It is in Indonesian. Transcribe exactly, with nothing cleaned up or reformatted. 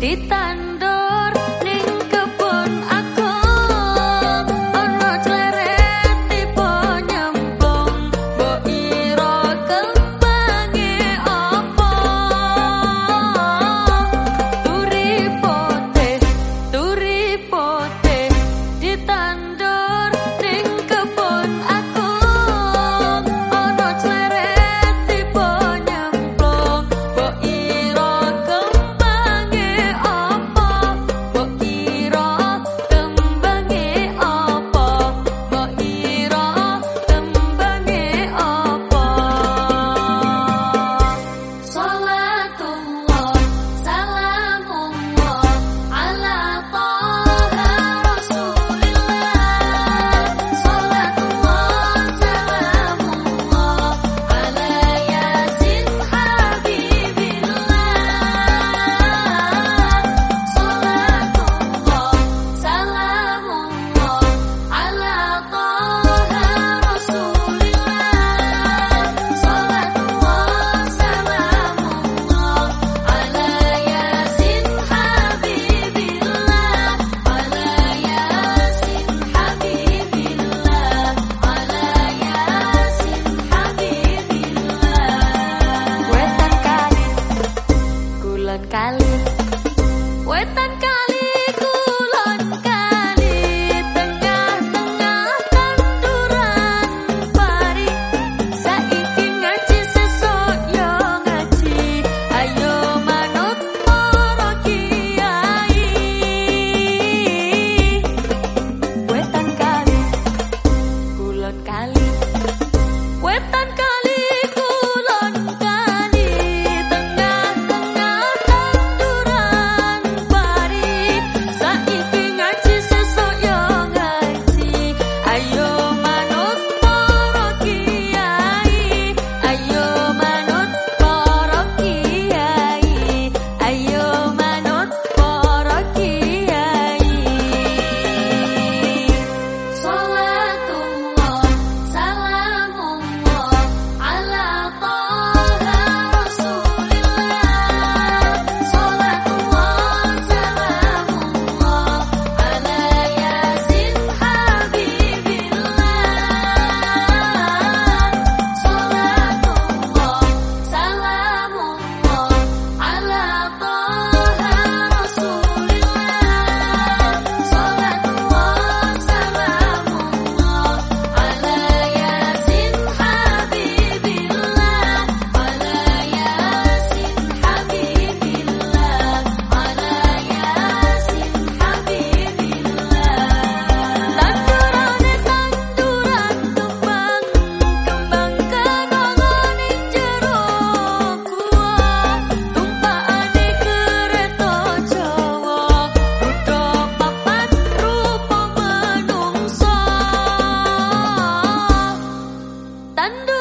ditandur ning kebun aku ono cleret tiba nyemplung mbok ira kembange apa turi poteh turi poteh ditandur ning kebun aku ono cleret tiba nyemplung mbok ira kembange apa mbok ira kembange apa mbok ira kembange apa Salatullah salamullah ala Taha Rasulillah Salatullah salamullah ala Yasin Habibillah Salatullah salamullah ala Taha Rasulillah Salatullah salamullah ala Yasin Habibillah ala Yasin Habibillah ala Yasin Habibillah Wetan kali kulon kali Wetan kali kulon kali tengah-tengah tanduran pari saiki ngaji sesuk yo ngaji ayo manut para kiai Wetan kali kulon kali Wetan kali kulon kali tengah-tengah tanduran pari saiki ngaji sesuk yo ngaji ayo manut para kiai ayo manut para kiai ayo manut para kiai Salatullah salamullah ala Taha Rasulillah Salatullah salamullah ala Yasin Habibillah Salatullah salamullah ala Taha Rasulillah Salatullah salamullah ala Yasin Habibillah ala Yasin Habibillah ala Yasin Habibillah Tandurane tanduran kembang kembang kenangan ing jero gua tumpakane kereta Jawa uga papat rupa menungsa Tandur